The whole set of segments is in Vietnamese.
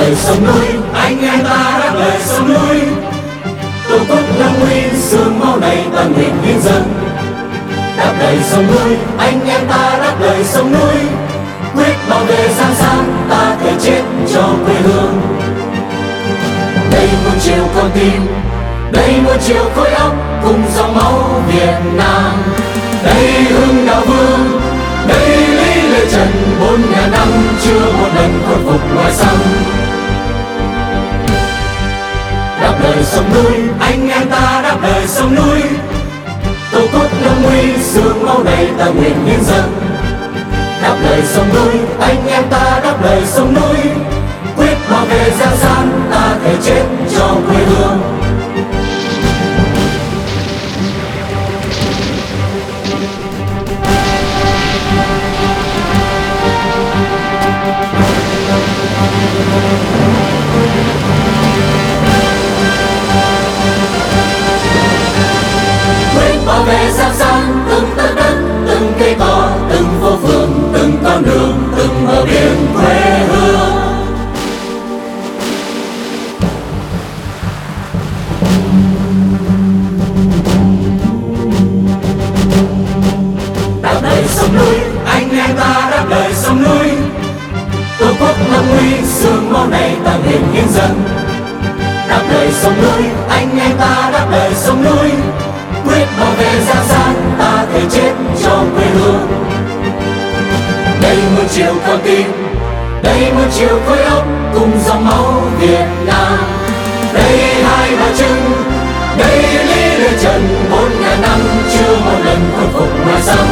lời sông núi, anh em ta đáp lời sông núi. Tổ quốc lâm nguy, xương máu này ta nguyện hiến dâng. Đáp lời sông núi, anh em ta đáp lời sông núi. Quyết bảo vệ Giang San, ta thể chết cho quê hương. Đây muôn triệu con tim, đây muôn triệu khối óc, cùng dòng máu Việt Nam. Đây Hưng Đạo Vương, đây Lý Lê Trần, 4.000 năm chưa một lần khuất phục ngoài xăm. Đáp lời sông núi, anh em ta đáp lời sông núi. Tổ quốc lâm nguy, xương máu này ta nguyện hiến dâng. Đáp lời sông núi, anh em ta đáp lời sông núi. Quyết bảo vệ Giang San, ta thể chết cho quê hương. Quyết bảo vệ Giang San, từng tấc đất, từng cây cỏ, từng phố phường, từng con đường, từng bờ biển quê hương. Đáp lời sông núi, anh em ta đáp lời sông núi. Tổ quốc lâm nguy, xương máu này ta nguyện hiến dâng. Đáp lời sông núi, anh em ta đáp lời sông núi. Quyết bảo vệ Giang San, ta thể chết cho quê hương. Đây muôn triệu con tim, đây muôn triệu khối óc, cùng dòng máu Việt Nam. Đây Hai Bà Trưng, đây Lý Lê Trần, 4.000 năm chưa một lần khuất phục ngoài xăm.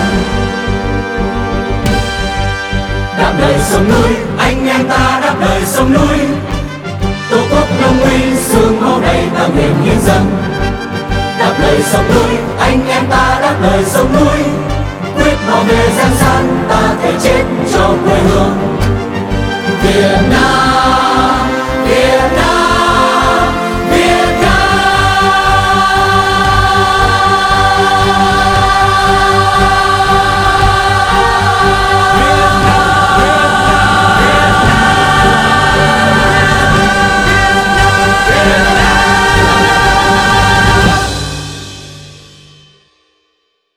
Đáp lời sông núi, anh em ta đáp lời sông núi. Tổ quốc lâm nguy, xương máu này ta nguyện hiến dâng. Đáp lời sông núi, anh em ta đáp lời sông núi.